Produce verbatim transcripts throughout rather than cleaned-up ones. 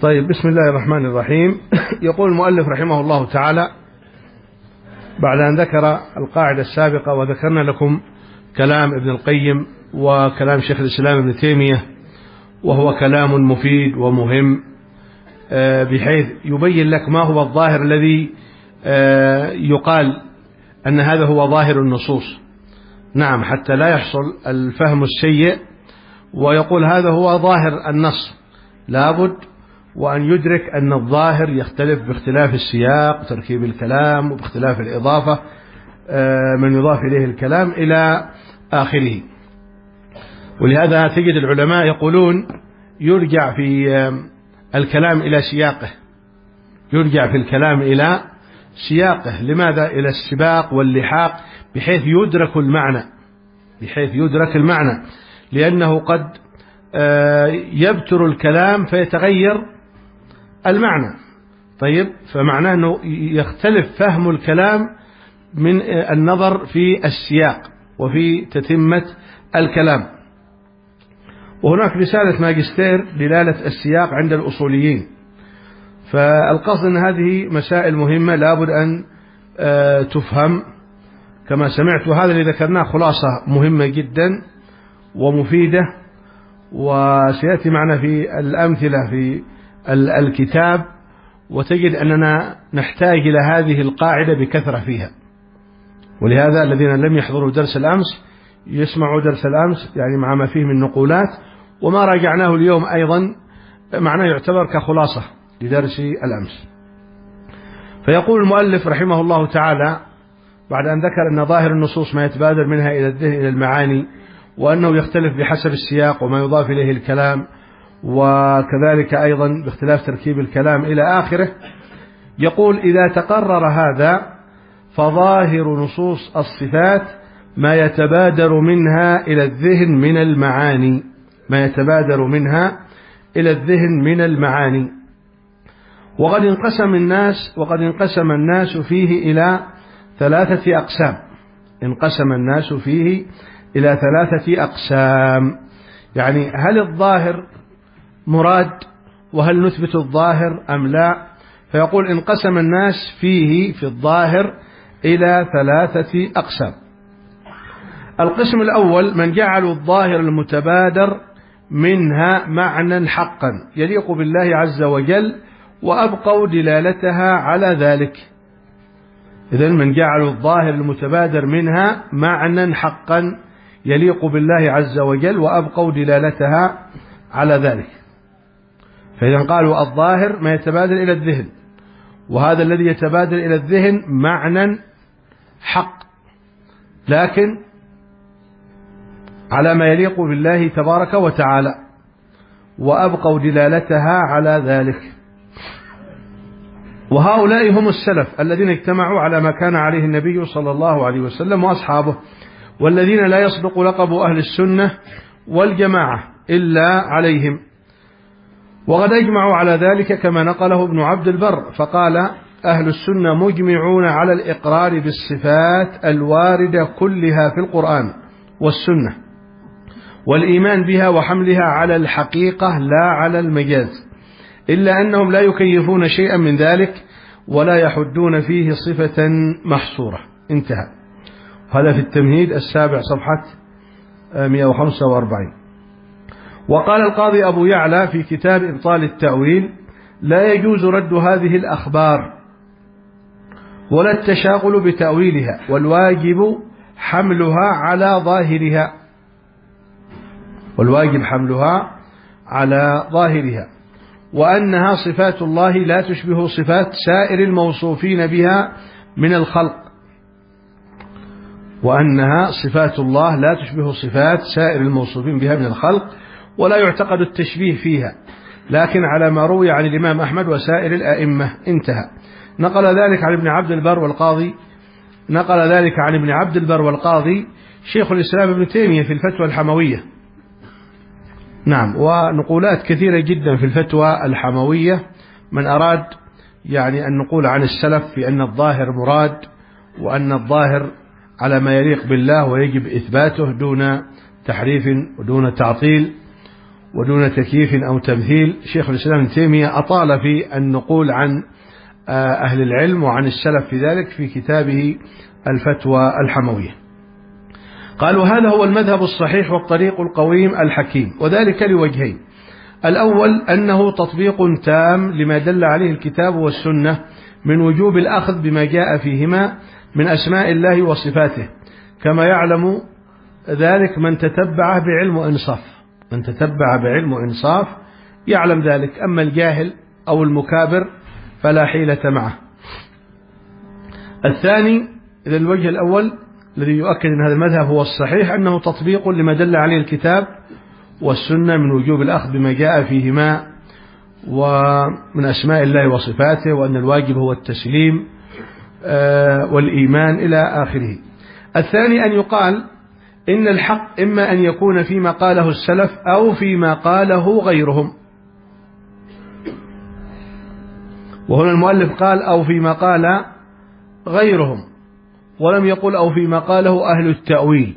طيب، بسم الله الرحمن الرحيم. يقول المؤلف رحمه الله تعالى بعد أن ذكر القاعدة السابقة وذكرنا لكم كلام ابن القيم وكلام شيخ الإسلام ابن تيمية، وهو كلام مفيد ومهم بحيث يبين لك ما هو الظاهر الذي يقال أن هذا هو ظاهر النصوص، نعم، حتى لا يحصل الفهم السيء ويقول هذا هو ظاهر النص. لابد وأن يدرك أن الظاهر يختلف باختلاف السياق وتركيب الكلام وباختلاف الإضافة من يضاف إليه الكلام إلى آخره. ولهذا تجد العلماء يقولون يرجع في الكلام إلى سياقه، يرجع في الكلام إلى سياقه. لماذا؟ إلى السباق واللحاق بحيث يدرك المعنى، بحيث يدرك المعنى لأنه قد يبتر الكلام فيتغير المعنى. طيب، فمعناه أنه يختلف فهم الكلام من النظر في السياق وفي تتمة الكلام. وهناك رسالة ماجستير دلالة السياق عند الأصوليين. فالقصد أن هذه مسائل مهمة لابد أن تفهم كما سمعت، وهذا اللي ذكرناه خلاصة مهمة جدا ومفيدة، وسيأتي معنا في الأمثلة في الكتاب، وتجد أننا نحتاج إلى هذه القاعدة بكثرة فيها. ولهذا الذين لم يحضروا درس الأمس يسمعوا درس الأمس يعني مع ما فيه من نقولات، وما راجعناه اليوم أيضا معناه يعتبر كخلاصة لدرس الأمس. فيقول المؤلف رحمه الله تعالى بعد أن ذكر أن ظاهر النصوص ما يتبادر منها إلى الذهن إلى المعاني، وأنه يختلف بحسب السياق وما يضاف إليه الكلام، وكذلك أيضا باختلاف تركيب الكلام إلى آخره، يقول إذا تقرر هذا فظاهر نصوص الصفات ما يتبادر منها إلى الذهن من المعاني، ما يتبادر منها إلى الذهن من المعاني. وقد انقسم الناس وقد انقسم الناس فيه إلى ثلاثة أقسام، انقسم الناس فيه إلى ثلاثة أقسام. يعني هل الظاهر مراد، وهل نثبت الظاهر أم لا؟ فيقول انقسم الناس فيه في الظاهر إلى ثلاثة أقسام. القسم الأول من جعلوا الظاهر المتبادر منها معنى حقا يليق بالله عز وجل وأبقوا دلالتها على ذلك. إذن من جعلوا الظاهر المتبادر منها معنى حقا يليق بالله عز وجل وأبقوا دلالتها على ذلك. فإذا قالوا الظاهر ما يتبادر إلى الذهن، وهذا الذي يتبادر إلى الذهن معنى حق لكن على ما يليق بالله تبارك وتعالى، وأبقوا دلالتها على ذلك. وهؤلاء هم السلف الذين اجتمعوا على ما كان عليه النبي صلى الله عليه وسلم وأصحابه، والذين لا يصدق لقب أهل السنة والجماعة إلا عليهم. وقد أجمعوا على ذلك كما نقله ابن عبد البر فقال أهل السنة مجمعون على الإقرار بالصفات الواردة كلها في القرآن والسنة، والإيمان بها وحملها على الحقيقة لا على المجاز، إلا أنهم لا يكيفون شيئا من ذلك ولا يحدون فيه صفة محصورة. انتهى. هذا في التمهيد السابع صفحة مئة وخمسة وأربعين. وقال القاضي أبو يعلى في كتاب إبطال التأويل لا يجوز رد هذه الأخبار ولا التشاغل بتأويلها، والواجب حملها على ظاهرها والواجب حملها على ظاهرها وأنها صفات الله لا تشبه صفات سائر الموصوفين بها من الخلق وأنها صفات الله لا تشبه صفات سائر الموصوفين بها من الخلق ولا يعتقد التشبيه فيها، لكن على ما روي عن الإمام أحمد وسائر الأئمة. انتهى. نقل ذلك عن ابن عبد البر والقاضي نقل ذلك عن ابن عبد البر والقاضي شيخ الإسلام ابن تيمية في الفتوى الحموية. نعم، ونقولات كثيرة جدا في الفتوى الحموية من أراد يعني أن نقول عن السلف في أن الظاهر مراد، وأن الظاهر على ما يليق بالله ويجب إثباته دون تحريف ودون تعطيل. ودون تكييف أو تمثيل. شيخ الإسلام ابن تيمية أطال في النقول عن أهل العلم وعن السلف في ذلك في كتابه الفتوى الحموية. قالوا هذا هو المذهب الصحيح والطريق القويم الحكيم، وذلك لوجهين: الأول أنه تطبيق تام لما دل عليه الكتاب والسنة من وجوب الأخذ بما جاء فيهما من أسماء الله وصفاته، كما يعلم ذلك من تتبعه بعلم وإنصاف. من تتبع بعلم وإنصاف يعلم ذلك، أما الجاهل أو المكابر فلا حيلة معه. الثاني، إذا الوجه الأول الذي يؤكد أن هذا المذهب هو الصحيح أنه تطبيق لما دل عليه الكتاب والسنة من وجوب الأخذ بما جاء فيهما ومن أسماء الله وصفاته، وأن الواجب هو التسليم والإيمان إلى آخره. الثاني أن يقال إن الحق إما أن يكون فيما قاله السلف أو فيما قاله غيرهم، وهنا المؤلف قال أو فيما قال غيرهم، ولم يقل أو فيما قاله أهل التأويل،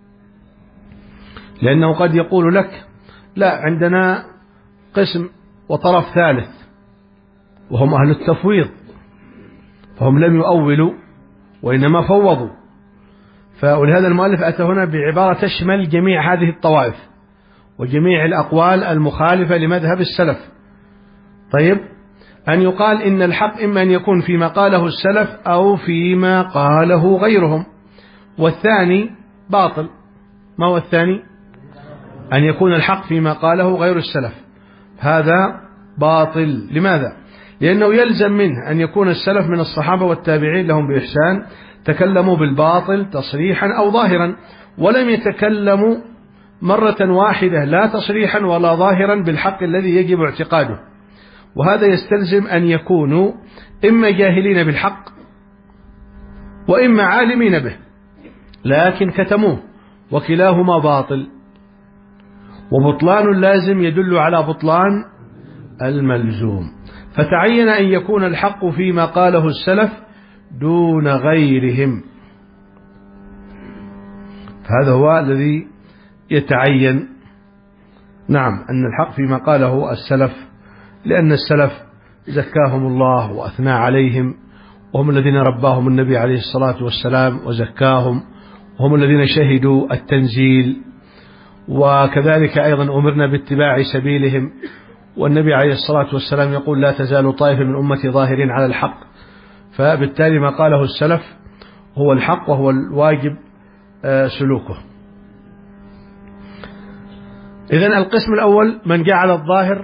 لأنه قد يقول لك لا، عندنا قسم وطرف ثالث وهم أهل التفويض، فهم لم يؤولوا وإنما فوضوا. فلهذا المؤلف أتى هنا بعبارة تشمل جميع هذه الطوائف وجميع الأقوال المخالفة لمذهب السلف. طيب، أن يقال إن الحق إما أن يكون فيما قاله السلف أو فيما قاله غيرهم، والثاني باطل. ما هو الثاني؟ أن يكون الحق فيما قاله غير السلف، هذا باطل. لماذا؟ لأنه يلزم منه أن يكون السلف من الصحابة والتابعين لهم بإحسان تكلموا بالباطل تصريحا أو ظاهرا، ولم يتكلموا مرة واحدة لا تصريحا ولا ظاهرا بالحق الذي يجب اعتقاده. وهذا يستلزم أن يكونوا إما جاهلين بالحق وإما عالمين به لكن كتموه، وكلاهما باطل، وبطلان اللازم يدل على بطلان الملزوم. فتعين أن يكون الحق فيما قاله السلف دون غيرهم، هذا هو الذي يتعين. نعم، أن الحق فيما قاله السلف، لأن السلف زكاهم الله وأثنى عليهم، وهم الذين رباهم النبي عليه الصلاة والسلام وزكاهم، وهم الذين شهدوا التنزيل، وكذلك أيضا أمرنا باتباع سبيلهم. والنبي عليه الصلاة والسلام يقول لا تزال طائفة من أمتي ظاهرين على الحق، فبالتالي ما قاله السلف هو الحق وهو الواجب سلوكه. إذن القسم الأول من جعل الظاهر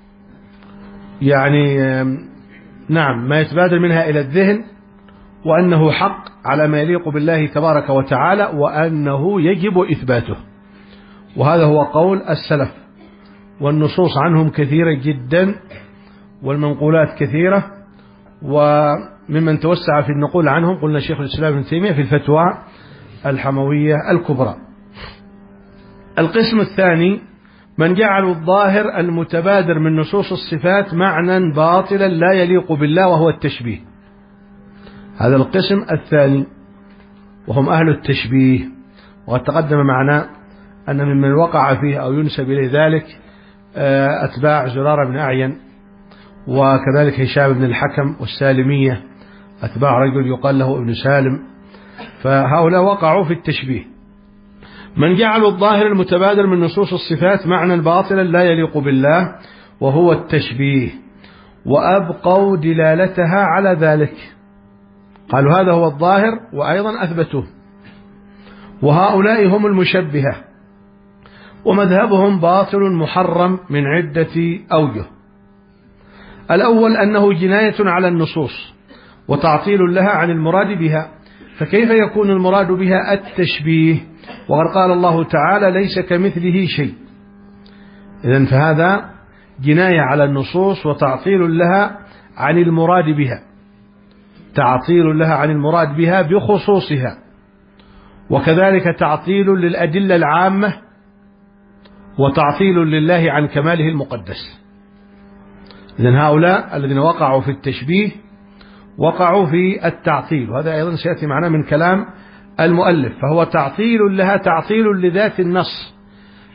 يعني نعم ما يتبادر منها إلى الذهن وأنه حق على ما يليق بالله تبارك وتعالى وأنه يجب إثباته، وهذا هو قول السلف، والنصوص عنهم كثيرة جدا والمنقولات كثيرة، وممن توسع في النقول عنهم قلنا شيخ الإسلام ابن تيمية في الفتوى الحموية الكبرى. القسم الثاني من جعل الظاهر المتبادر من نصوص الصفات معنى باطلا لا يليق بالله وهو التشبيه. هذا القسم الثاني وهم أهل التشبيه، وقد تقدم معنا أن ممن وقع فيه أو ينسب إليه ذلك أتباع زرارة بن أعين، وكذلك هشام بن الحكم والسالمية أتباع رجل يقال له ابن سالم، فهؤلاء وقعوا في التشبيه. من جعل الظاهر المتبادر من نصوص الصفات معنى باطلا لا يليق بالله وهو التشبيه، وأبقوا دلالتها على ذلك، قالوا هذا هو الظاهر وأيضا أثبتوه. وهؤلاء هم المشبهة، ومذهبهم باطل محرم من عدة أوجه. الأول أنه جناية على النصوص وتعطيل لها عن المراد بها، فكيف يكون المراد بها التشبيه وقد قال الله تعالى ليس كمثله شيء؟ إذن فهذا جناية على النصوص وتعطيل لها عن المراد بها، تعطيل لها عن المراد بها بخصوصها، وكذلك تعطيل للأدلة العامة وتعطيل لله عن كماله المقدس. إذن هؤلاء الذين وقعوا في التشبيه وقعوا في التعطيل، وهذا أيضا سيأتي معنا من كلام المؤلف. فهو تعطيل لها، تعطيل لذات النص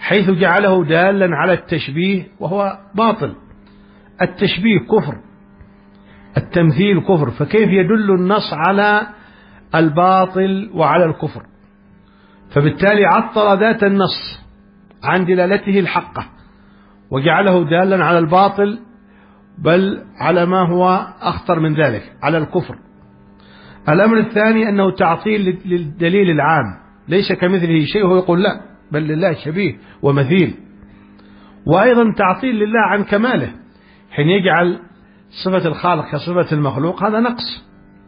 حيث جعله دالا على التشبيه وهو باطل. التشبيه كفر، التمثيل كفر، فكيف يدل النص على الباطل وعلى الكفر؟ فبالتالي عطل ذات النص عن دلالته الحقة وجعله دالا على الباطل، بل على ما هو أخطر من ذلك، على الكفر. الأمر الثاني أنه تعطيل للدليل العام، ليس كمثله شيء، هو يقول لا بل لله شبيه ومثيل. وأيضا تعطيل لله عن كماله، حين يجعل صفة الخالق كصفة المخلوق، هذا نقص.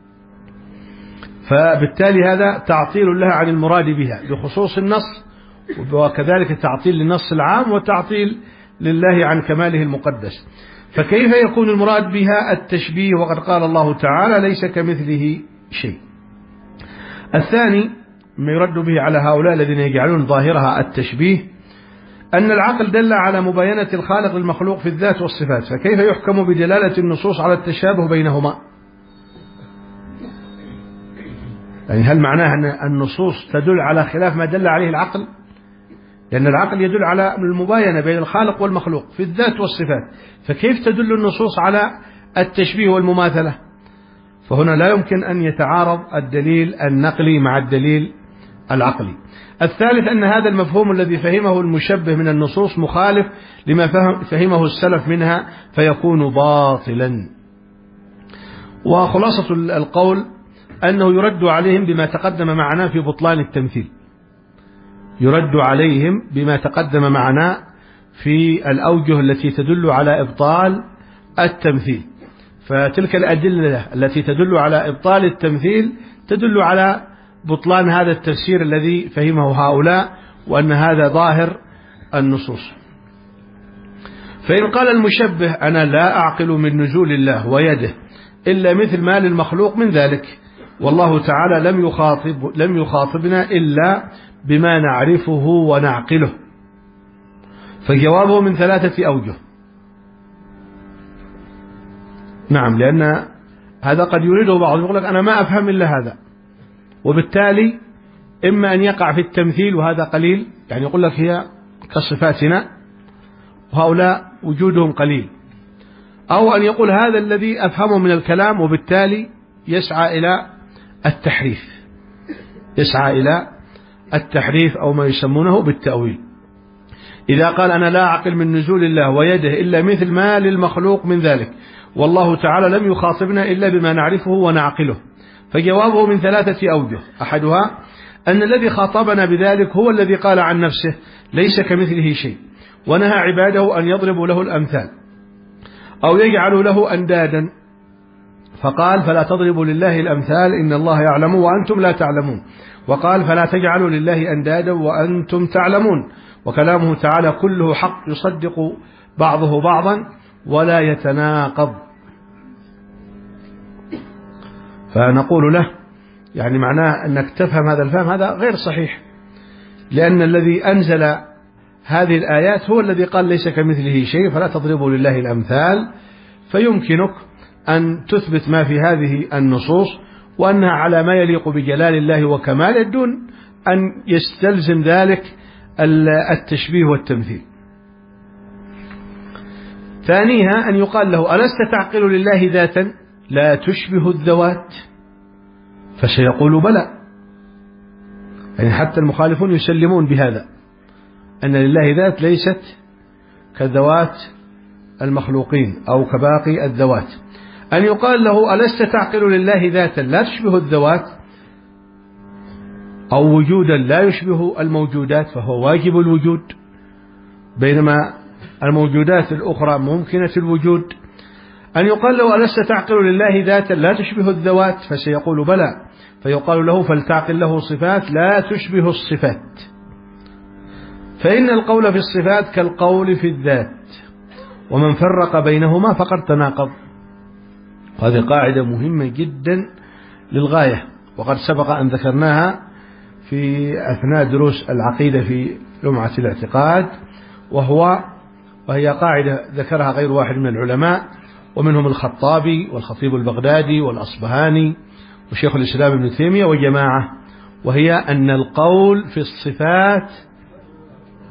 فبالتالي هذا تعطيل لها عن المراد بها بخصوص النص، وكذلك تعطيل للنص العام وتعطيل لله عن كماله المقدس. فكيف يكون المراد بها التشبيه وقد قال الله تعالى ليس كمثله شيء؟ الثاني ما يرد به على هؤلاء الذين يجعلون ظاهرها التشبيه أن العقل دل على مباينة الخالق للمخلوق في الذات والصفات، فكيف يحكم بدلالة النصوص على التشابه بينهما؟ يعني هل معناه أن النصوص تدل على خلاف ما دل عليه العقل؟ لأن العقل يدل على المباينة بين الخالق والمخلوق في الذات والصفات، فكيف تدل النصوص على التشبيه والمماثلة؟ فهنا لا يمكن أن يتعارض الدليل النقلي مع الدليل العقلي. الثالث أن هذا المفهوم الذي فهمه المشبه من النصوص مخالف لما فهمه السلف منها، فيكون باطلا. وخلاصة القول أنه يرد عليهم بما تقدم معنا في بطلان التمثيل، يرد عليهم بما تقدم معنا في الأوجه التي تدل على إبطال التمثيل. فتلك الأدلة التي تدل على إبطال التمثيل تدل على بطلان هذا التفسير الذي فهمه هؤلاء، وأن هذا ظاهر النصوص. فإن قال المشبه أنا لا أعقل من نزول الله ويده إلا مثل ما للمخلوق من ذلك، والله تعالى لم يخاطب لم يخاطبنا إلا بما نعرفه ونعقله، فجوابه من ثلاثة أوجه. نعم، لأن هذا قد يريده بعض، يقول لك أنا ما أفهم إلا هذا، وبالتالي إما أن يقع في التمثيل وهذا قليل، يعني يقول لك هي كصفاتنا وهؤلاء وجودهم قليل، أو أن يقول هذا الذي أفهمه من الكلام، وبالتالي يسعى إلى التحريف، يسعى إلى التحريف أو ما يسمونه بالتأويل. إذا قال أنا لا أعقل من نزول الله ويده إلا مثل ما للمخلوق من ذلك، والله تعالى لم يخاطبنا إلا بما نعرفه ونعقله، فجوابه من ثلاثة أوجه. أحدها أن الذي خاطبنا بذلك هو الذي قال عن نفسه ليس كمثله شيء، ونهى عباده أن يضربوا له الأمثال أو يجعلوا له أندادا، فقال فلا تضربوا لله الأمثال إن الله يعلم وأنتم لا تعلمون، وقال فلا تجعلوا لله أندادا وأنتم تعلمون. وكلامه تعالى كله حق يصدق بعضه بعضا ولا يتناقض. فنقول له يعني معناه أنك تفهم هذا الفهم، هذا غير صحيح، لأن الذي أنزل هذه الآيات هو الذي قال ليس كمثله شيء فلا تضربوا لله الأمثال، فيمكنك أن تثبت ما في هذه النصوص وأنها على ما يليق بجلال الله وكماله، دون أن يستلزم ذلك التشبيه والتمثيل. ثانيها أن يقال له ألست تعقل لله ذاتا لا تشبه الذوات؟ فسيقول بلى، يعني حتى المخالفون يسلمون بهذا، أن لله ذات ليست كذوات المخلوقين أو كباقي الذوات. أن يقال له ألست تعقل لله ذاتا لا تشبه الذوات أو وجودا لا يشبه الموجودات، فهو واجب الوجود، بينما الموجودات الأخرى ممكنة الوجود. أن يقال له ألست تعقل لله ذاتا لا تشبه الذوات؟ فسيقول بلى، فيقال له فلتعقل له صفات لا تشبه الصفات، فإن القول في الصفات كالقول في الذات، ومن فرق بينهما فقد تناقض. هذه قاعدة مهمة جدا للغاية، وقد سبق أن ذكرناها في أثناء دروس العقيدة في لمعة الاعتقاد، وهو وهي قاعدة ذكرها غير واحد من العلماء، ومنهم الخطابي والخطيب البغدادي والأصبهاني وشيخ الإسلام ابن تيمية وجماعة، وهي أن القول في الصفات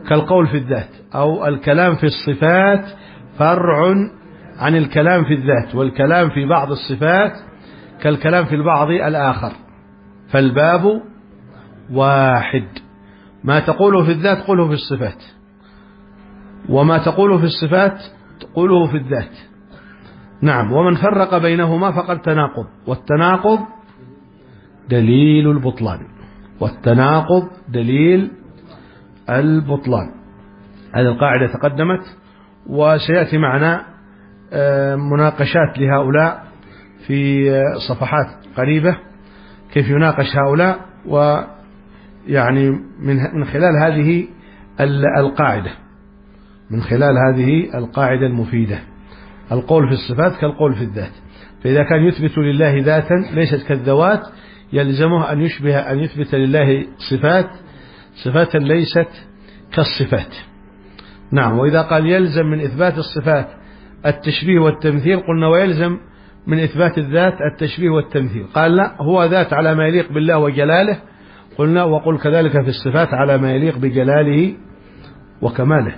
كالقول في الذات، أو الكلام في الصفات فرع عن الكلام في الذات، والكلام في بعض الصفات كالكلام في البعض الآخر، فالباب واحد. ما تقوله في الذات قوله في الصفات، وما تقوله في الصفات تقوله في الذات. نعم. ومن فرق بينهما فقد تناقض، والتناقض دليل البطلان، والتناقض دليل البطلان. هذه القاعدة تقدمت، وسيأتي معنا مناقشات لهؤلاء في صفحات قريبة، كيف يناقش هؤلاء، ويعني من خلال هذه القاعدة، من خلال هذه القاعدة المفيدة. القول في الصفات كالقول في الذات، فإذا كان يثبت لله ذاتا ليست كالذوات يلزمه أن يشبه أن يثبت لله صفات صفات ليست كالصفات. نعم. وإذا قال يلزم من إثبات الصفات التشبيه والتمثيل قلنا ويلزم من إثبات الذات التشبيه والتمثيل. قال لا، هو ذات على ما يليق بالله وجلاله، قلنا وقل كذلك في الصفات على ما يليق بجلاله وكماله.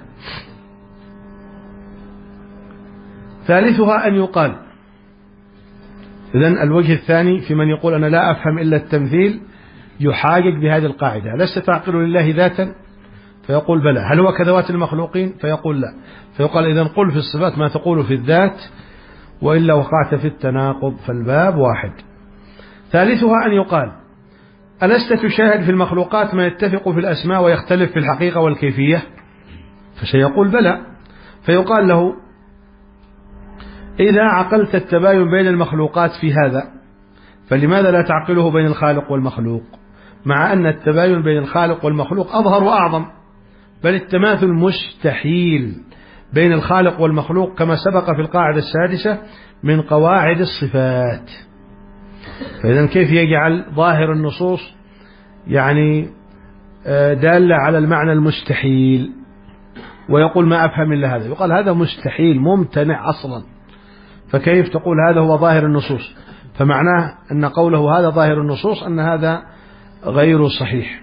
ثالثها أن يقال، إذن الوجه الثاني في من يقول أنا لا أفهم إلا التمثيل يحاجج بهذه القاعدة: لست تعقل لله ذاتا؟ فيقول بلى. هل هو كذوات المخلوقين؟ فيقول لا. فيقال إذن قل في الصفات ما تقول في الذات، وإلا وقعت في التناقض، فالباب واحد. ثالثها أن يقال: ألست تشاهد في المخلوقات ما يتفق في الأسماء ويختلف في الحقيقة والكيفية؟ فسيقول بلى. فيقال له: إذا عقلت التباين بين المخلوقات في هذا فلماذا لا تعقله بين الخالق والمخلوق، مع أن التباين بين الخالق والمخلوق أظهر وأعظم، بل التماثل مستحيل بين الخالق والمخلوق كما سبق في القاعدة السادسة من قواعد الصفات. فإذا كيف يجعل ظاهر النصوص يعني دالة على المعنى المستحيل ويقول ما أفهم إلا هذا؟ يقال هذا مستحيل ممتنع أصلا، فكيف تقول هذا هو ظاهر النصوص؟ فمعناه أن قوله هذا ظاهر النصوص أن هذا غير صحيح.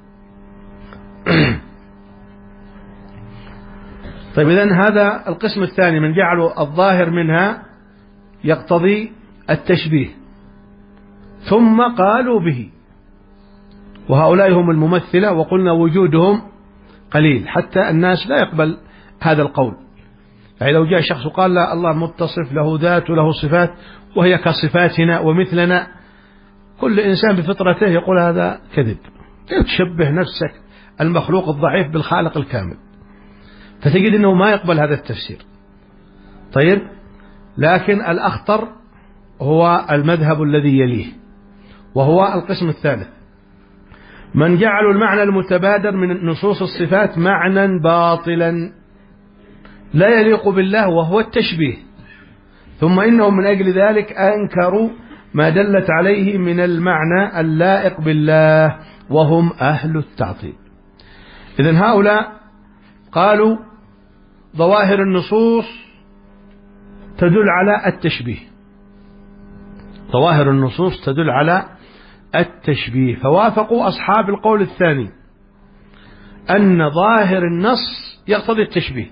طيب إذن هذا القسم الثاني من جعلوا الظاهر منها يقتضي التشبيه، ثم قالوا به، وهؤلاء هم الممثلة، وقلنا وجودهم قليل حتى الناس لا يقبل هذا القول. يعني لو جاء شخص وقال لا الله متصف له ذات وله صفات وهي كصفاتنا ومثلنا، كل إنسان بفطرته يقول هذا كذب، تشبه نفسك المخلوق الضعيف بالخالق الكامل، فتجد أنه ما يقبل هذا التفسير. طيب، لكن الأخطر هو المذهب الذي يليه، وهو القسم الثالث: من جعلوا المعنى المتبادر من نصوص الصفات معنى باطلا لا يليق بالله وهو التشبيه، ثم إنهم من أجل ذلك أنكروا ما دلت عليه من المعنى اللائق بالله وهم أهل التعطيل. إذن هؤلاء قالوا ظواهر النصوص تدل على التشبيه، ظواهر النصوص تدل على التشبيه، فوافقوا أصحاب القول الثاني أن ظاهر النص يقتضي التشبيه.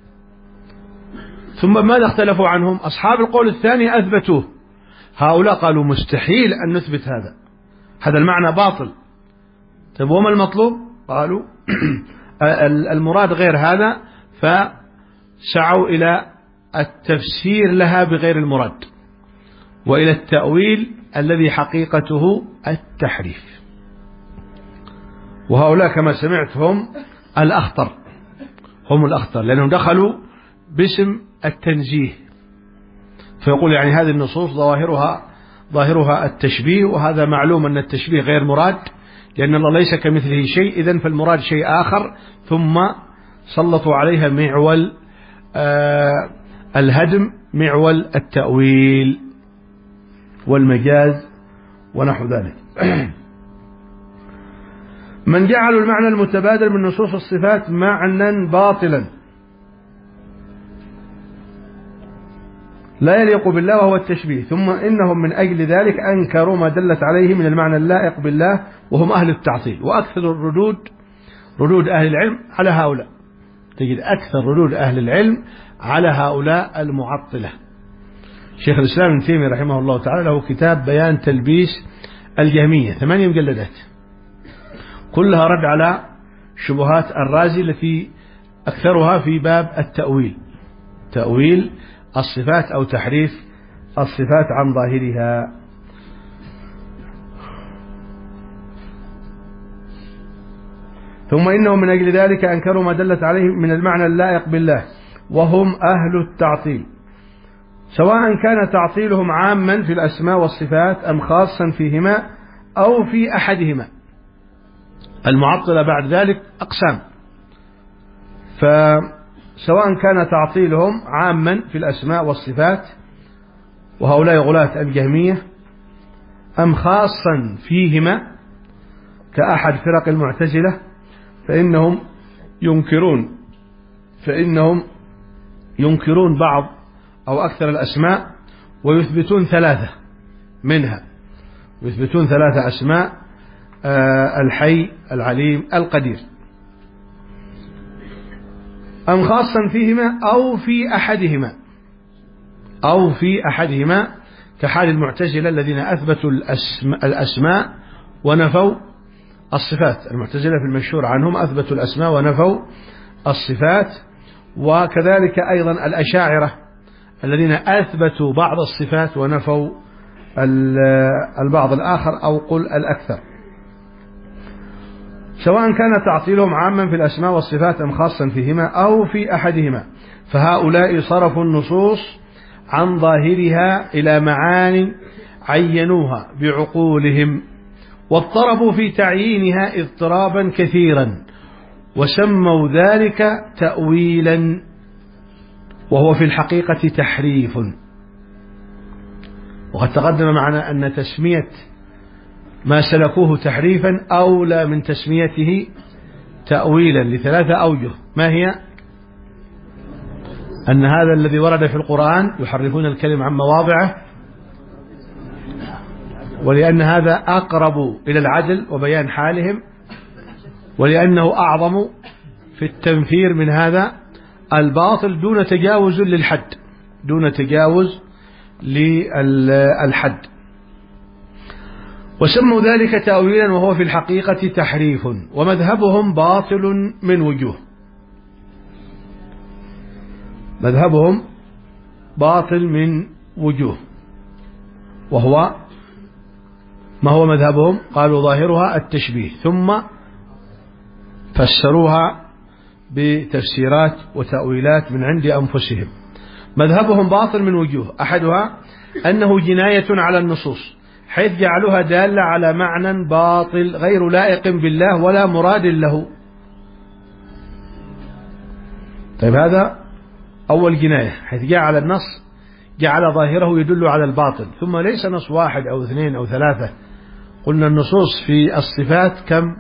ثم ماذا اختلفوا عنهم؟ أصحاب القول الثاني أثبتوه، هؤلاء قالوا مستحيل أن نثبت هذا، هذا المعنى باطل. طيب وما المطلوب؟ قالوا المراد غير هذا، فسعوا إلى التفسير لها بغير المراد وإلى التأويل الذي حقيقته التحريف. وهؤلاء كما سمعت هم الأخطر، هم الأخطر لأنهم دخلوا باسم التنزيه، فيقول يعني هذه النصوص ظواهرها ظاهرها التشبيه، وهذا معلوم أن التشبيه غير مراد لأن الله ليس كمثله شيء، إذن فالمراد شيء آخر، ثم سلطوا عليها معول آه الهدم، معول التأويل والمجاز ونحو ذلك. من جعلوا المعنى المتبادل من نصوص الصفات معنى باطلا لا يليق بالله وهو التشبيه، ثم إنهم من أجل ذلك أنكروا ما دلت عليه من المعنى اللائق بالله وهم أهل التعطيل. وأكثر الردود ردود أهل العلم على هؤلاء، تجد أكثر ردود أهل العلم على هؤلاء المعطلة. شيخ الإسلام ابن تيمية رحمه الله تعالى له كتاب بيان تلبيس الجهمية، ثمانية مجلدات كلها رد على شبهات الرازي التي أكثرها في باب التأويل، تأويل الصفات أو تحريف الصفات عن ظاهرها. ثم إنهم من أجل ذلك أنكروا ما دلت عليه من المعنى اللائق بالله، وهم أهل التعطيل، سواء كان تعطيلهم عاما في الأسماء والصفات أم خاصا فيهما أو في أحدهما. المعطلة بعد ذلك أقسام، فسواء كان تعطيلهم عاما في الأسماء والصفات وهؤلاء غلاة الجهمية أم خاصا فيهما كأحد فرق المعتزلة فإنهم ينكرون فإنهم ينكرون بعض أو أكثر الأسماء ويثبتون ثلاثة منها، يثبتون ثلاثة أسماء: الحي، العليم، القدير. أم خاصا فيهما أو في أحدهما أو في أحدهما كحال المعتزلة الذين أثبتوا الأسماء ونفوا الصفات. المعتزلة في المشهور عنهم أثبتوا الأسماء ونفوا الصفات، وكذلك أيضا الأشاعرة الذين أثبتوا بعض الصفات ونفوا البعض الآخر أو قل الأكثر. سواء كان تعطيلهم عاما في الأسماء والصفات أم خاصا فيهما أو في أحدهما، فهؤلاء صرفوا النصوص عن ظاهرها إلى معان عينوها بعقولهم، واضطربوا في تعيينها اضطرابا كثيرا، وسموا ذلك تأويلا، وهو في الحقيقة تحريف. وقد تقدم معنا أن تسمية ما سلكوه تحريفا أولى من تسميته تأويلا لثلاثة أوجه. ما هي؟ أن هذا الذي ورد في القرآن يحرفون الكلم عن مواضعه، ولأن هذا أقرب إلى العدل وبيان حالهم، ولأنه أعظم في التنفير من هذا الباطل دون تجاوز للحد دون تجاوز للحد وسموا ذلك تأويلا، وهو في الحقيقة تحريف. ومذهبهم باطل من وجوه مذهبهم باطل من وجوه وهو ما هو مذهبهم؟ قالوا ظاهرها التشبيه، ثم فسروها بتفسيرات وتأويلات من عند أنفسهم. مذهبهم باطل من وجوه، أحدها أنه جناية على النصوص، حيث جعلوها دالة على معنى باطل غير لائق بالله ولا مراد له. طيب هذا أول جناية، حيث جعل النص جعل ظاهره يدل على الباطل، ثم ليس نص واحد أو اثنين أو ثلاثة، قلنا النصوص في الصفات كم؟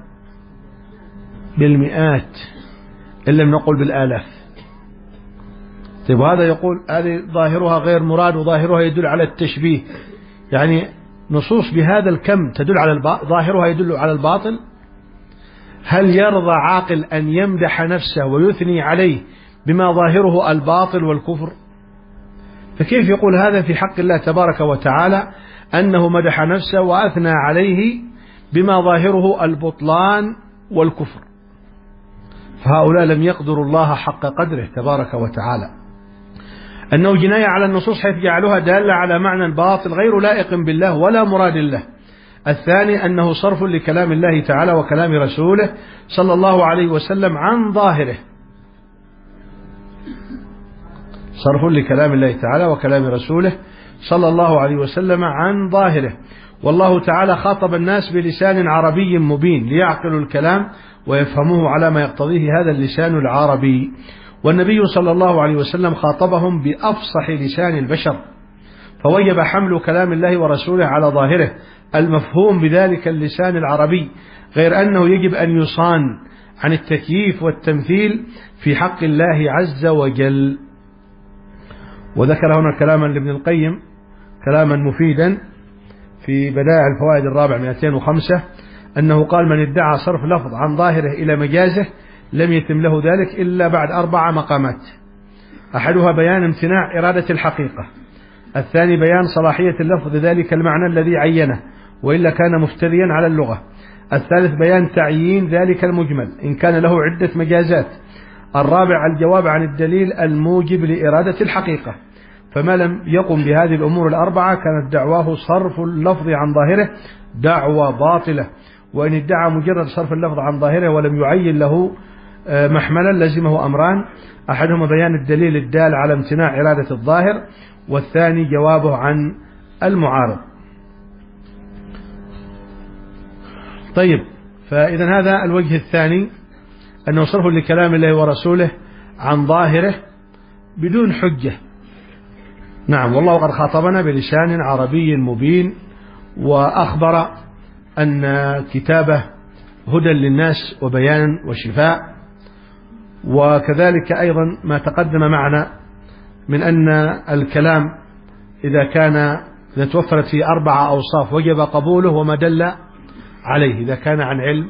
بالمئات إن لم نقل بالآلاف. طيب هذا يقول هذه ظاهرها غير مراد وظاهرها يدل على التشبيه، يعني نصوص بهذا الكم تدل على الباطل، ظاهرها يدل على الباطل. هل يرضى عاقل أن يمدح نفسه ويثني عليه بما ظاهره الباطل والكفر؟ فكيف يقول هذا في حق الله تبارك وتعالى أنه مدح نفسه وأثنى عليه بما ظاهره البطلان والكفر؟ فهؤلاء لم يقدروا الله حق قدره تبارك وتعالى. أنه جناية على النصوص حيث جعلوها دالة على معنى باطل غير لائق بالله ولا مراد له. الثاني أنه صرف لكلام الله تعالى وكلام رسوله صلى الله عليه وسلم عن ظاهره، صرف لكلام الله تعالى وكلام رسوله صلى الله عليه وسلم عن ظاهره. والله تعالى خاطب الناس بلسان عربي مبين ليعقلوا الكلام ويفهموه على ما يقتضيه هذا اللسان العربي، والنبي صلى الله عليه وسلم خاطبهم بأفصح لسان البشر، فوجب حمل كلام الله ورسوله على ظاهره المفهوم بذلك اللسان العربي، غير أنه يجب أن يصان عن التكييف والتمثيل في حق الله عز وجل. وذكر هنا كلاما لابن القيم كلاما مفيدا في بدائع الفوائد الرابع مئتين وخمسة، أنه قال من ادعى صرف لفظ عن ظاهره إلى مجازه لم يتم له ذلك إلا بعد أربع مقامات: أحدها بيان امتناع إرادة الحقيقة، الثاني بيان صلاحية اللفظ ذلك المعنى الذي عينه وإلا كان مفتريا على اللغة، الثالث بيان تعيين ذلك المجمل إن كان له عدة مجازات، الرابع الجواب عن الدليل الموجب لإرادة الحقيقة. فما لم يقم بهذه الأمور الأربعة كانت دعواه صرف اللفظ عن ظاهره دعوة باطلة، وإن ادعى مجرد صرف اللفظ عن ظاهره ولم يعين له محملا لزمه أمران: أحدهما بيان الدليل الدال على امتناع إرادة الظاهر، والثاني جوابه عن المعارض. طيب، فإذا هذا الوجه الثاني، أنه صرف لكلام الله ورسوله عن ظاهره بدون حجة. نعم، والله قد خاطبنا بلسان عربي مبين، وأخبر أن كتابه هدى للناس وبيان وشفاء. وكذلك أيضا ما تقدم معنا من أن الكلام إذا كان إذا توفرت فيه أربعة أوصاف وجب قبوله وما دل عليه، إذا كان عن علم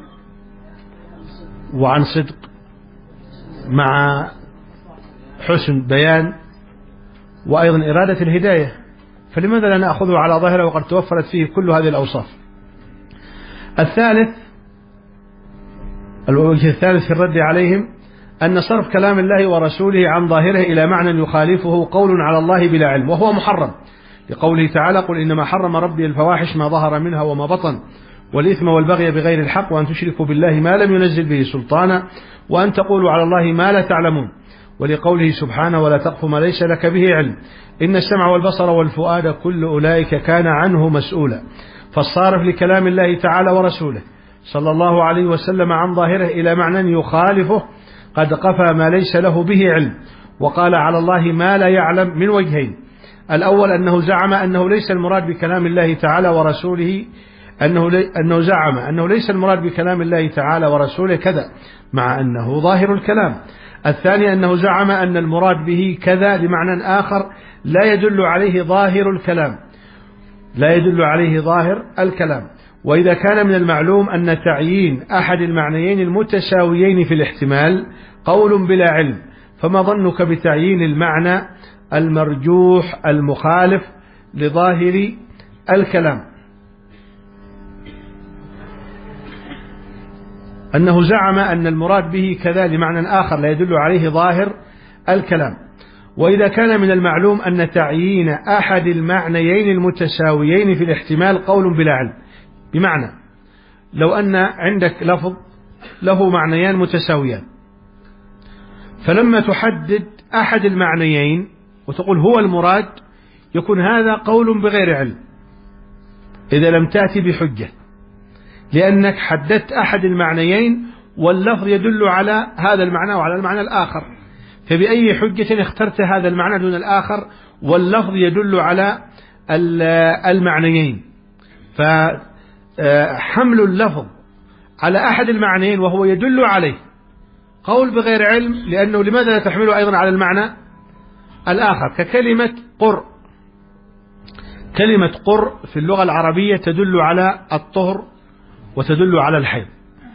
وعن صدق مع حسن بيان وأيضا إرادة الهداية، فلماذا لا نأخذه على ظاهره وقد توفرت فيه كل هذه الأوصاف؟ الثالث، الوجه الثالث في الرد عليهم أن صرف كلام الله ورسوله عن ظاهره إلى معنى يخالفه قول على الله بلا علم، وهو محرم، لقوله تعالى: قل إنما حرم ربي الفواحش ما ظهر منها وما بطن والإثم والبغي بغير الحق وأن تشركوا بالله ما لم ينزل به سلطانا وأن تقولوا على الله ما لا تعلمون، ولقوله سبحانه: ولا تقف ما ليس لك به علم إن السمع والبصر والفؤاد كل أولئك كان عنه مسؤولا. فالصارف لكلام الله تعالى ورسوله صلى الله عليه وسلم عن ظاهره إلى معنى يخالفه قد قفى ما ليس له به علم وقال على الله ما لا يعلم من وجهين: الأول أنه زعم أنه ليس المراد بكلام الله تعالى ورسوله أنه, لي أنه زعم أنه ليس المراد بكلام الله تعالى ورسوله كذا مع أنه ظاهر الكلام. الثاني أنه زعم أن المراد به كذا بمعنى آخر لا يدل عليه ظاهر الكلام لا يدل عليه ظاهر الكلام. وإذا كان من المعلوم أن تعيين أحد المعنيين المتساويين في الاحتمال قول بلا علم، فما ظنك بتعيين المعنى المرجوح المخالف لظاهر الكلام؟ أنه زعم أن المراد به كذا لمعنى آخر لا يدل عليه ظاهر الكلام. وإذا كان من المعلوم أن تعيين أحد المعنيين المتساويين في الاحتمال قول بلا علم، بمعنى لو أن عندك لفظ له معنيان متساويان، فلما تحدد أحد المعنيين وتقول هو المراد يكون هذا قول بغير علم إذا لم تأتي بحجة، لأنك حددت أحد المعنيين واللفظ يدل على هذا المعنى وعلى المعنى الآخر، فبأي حجة اخترت هذا المعنى دون الآخر واللفظ يدل على المعنيين؟ فحمل اللفظ على أحد المعنيين وهو يدل عليه قول بغير علم، لأنه لماذا لا تحمله أيضا على المعنى الآخر؟ ككلمة قر، كلمة قر في اللغة العربية تدل على الطهر وتدل على الحيض،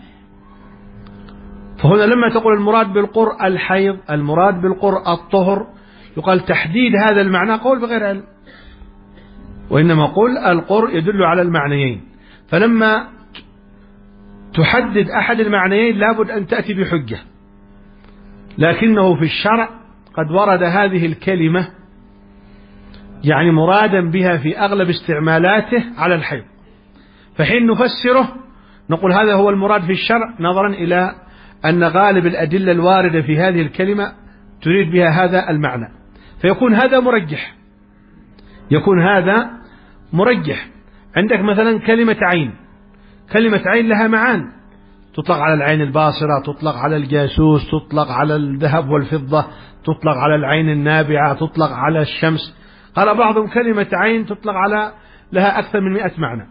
فهنا لما تقول المراد بالقر الحيض، المراد بالقر الطهر، يقال تحديد هذا المعنى قول بغير علم، وإنما قول القر يدل على المعنيين. فلما تحدد أحد المعنيين لابد أن تأتي بحجة، لكنه في الشرع قد ورد هذه الكلمة يعني مرادا بها في أغلب استعمالاته على الحيض، فحين نفسره نقول هذا هو المراد في الشرع نظرا إلى أن غالب الأدلة الواردة في هذه الكلمة تريد بها هذا المعنى، فيكون هذا مرجح يكون هذا مرجح. عندك مثلا كلمة عين، كلمة عين لها معان، تطلق على العين الباصرة، تطلق على الجاسوس، تطلق على الذهب والفضة، تطلق على العين النابعة، تطلق على الشمس. قال بعضهم كلمة عين تطلق على لها أكثر من مئة معنى.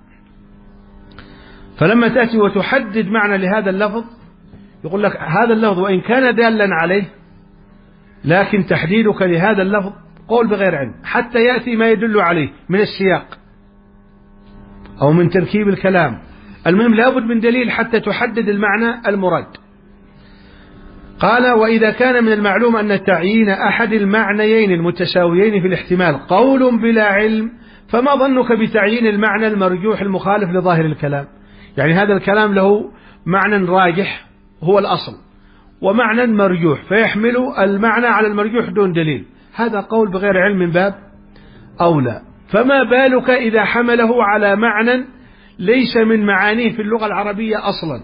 فلما تأتي وتحدد معنى لهذا اللفظ يقول لك هذا اللفظ وإن كان دالا عليه لكن تحديدك لهذا اللفظ قول بغير علم، حتى يأتي ما يدل عليه من السياق أو من تركيب الكلام المهم لابد من دليل حتى تحدد المعنى المراد. قال وإذا كان من المعلوم أن تعيين أحد المعنيين المتساويين في الاحتمال قول بلا علم، فما ظنك بتعيين المعنى المرجوح المخالف لظاهر الكلام؟ يعني هذا الكلام له معنى راجح هو الأصل ومعنى مرجوح، فيحمل المعنى على المرجوح دون دليل، هذا قول بغير علم من باب أولى. فما بالك إذا حمله على معنى ليس من معانيه في اللغة العربية أصلا،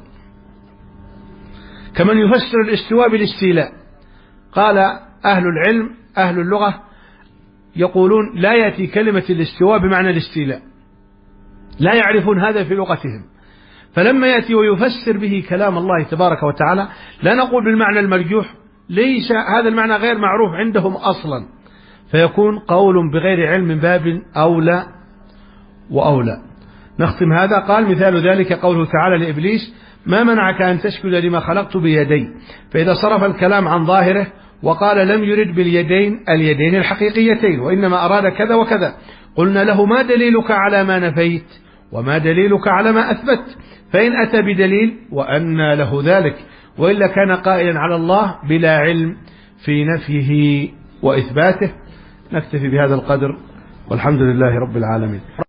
كمن يفسر الاستواء بالاستيلاء. قال أهل العلم أهل اللغة يقولون لا يأتي كلمة الاستواء بمعنى الاستيلاء، لا يعرفون هذا في لغتهم، فلما يأتي ويفسر به كلام الله تبارك وتعالى لا نقول بالمعنى المرجوح، ليس هذا المعنى غير معروف عندهم أصلا، فيكون قول بغير علم من باب أولى وأولى. نختم هذا. قال مثال ذلك قوله تعالى لإبليس ما منعك أن تسجد لما خلقت بيدي، فإذا صرف الكلام عن ظاهره وقال لم يرد باليدين اليدين الحقيقيتين وإنما أراد كذا وكذا، قلنا له ما دليلك على ما نفيت وما دليلك على ما أثبت؟ فإن أتى بدليل وأنى له ذلك، وإلا كان قائلا على الله بلا علم في نفيه وإثباته. نكتفي بهذا القدر والحمد لله رب العالمين.